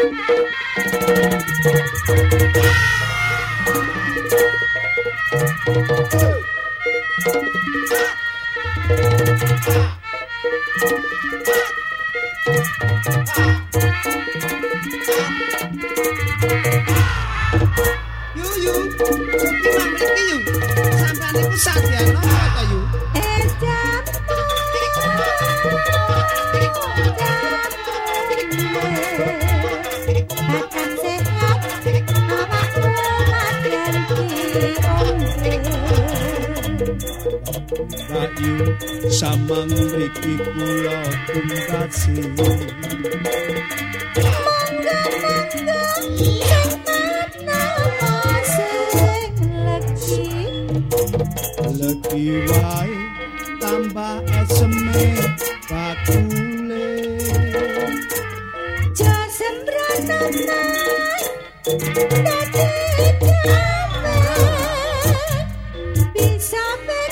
Samang mriki kula kumpasi legi wae tambah eseme bakule jasembrono bisa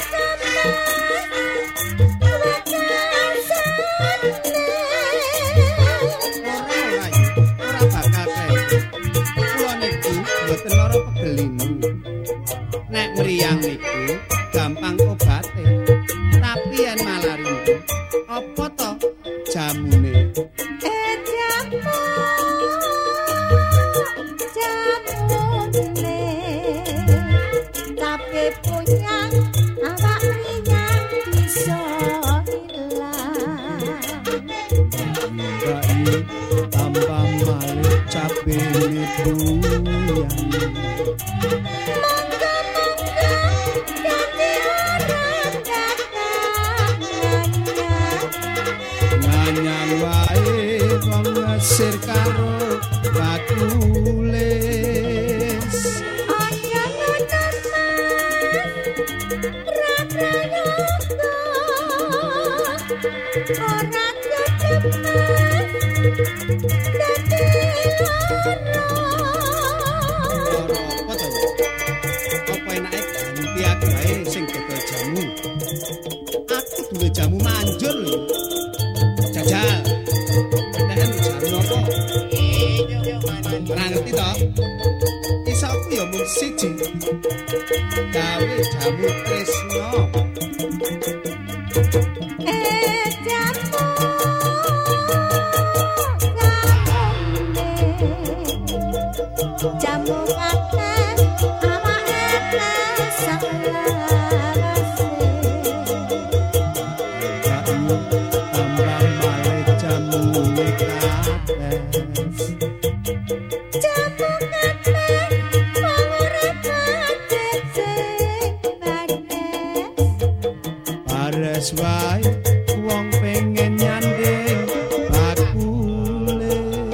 nek mriyang niku gampang obate tapi yen malaria apa to jamune jamune tapi punya awak rinyang bisa ilang tambah malih capene buyang nganyang wae wong ngesir karo bakulis aja ora apa enake ganti aku wae sing dodol jamu aku duwe jamu manjur lho jajal nek jamu apa ora ngerti to iso aku ya mung siji gawe jamu tresno jamu kakek awak enes tambah malih jamu kates jamu kakek ora kakek sing pares wae wong pengen nyanding bakule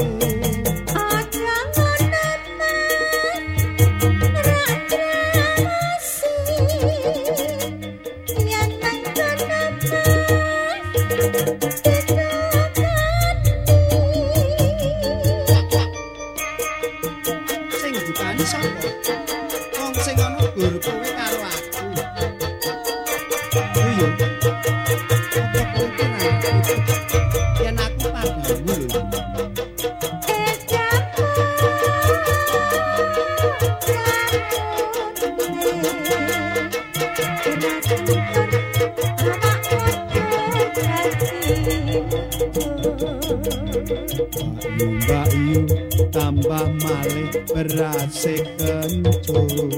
sing dipani sapa wong sing ana gur kowe karo aku yo apa kowe yen aku padamu lho Mbak Yu tambah malih berase kencur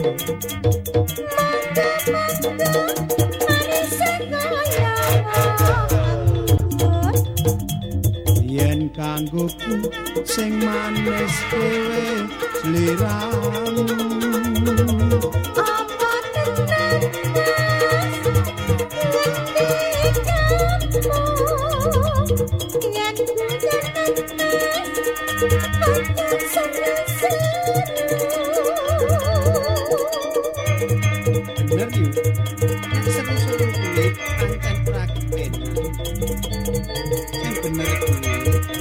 yen kanggoku sing manis dhewe sliramu bener yuk seru-seru kulit pancen prakepen yang bener kulit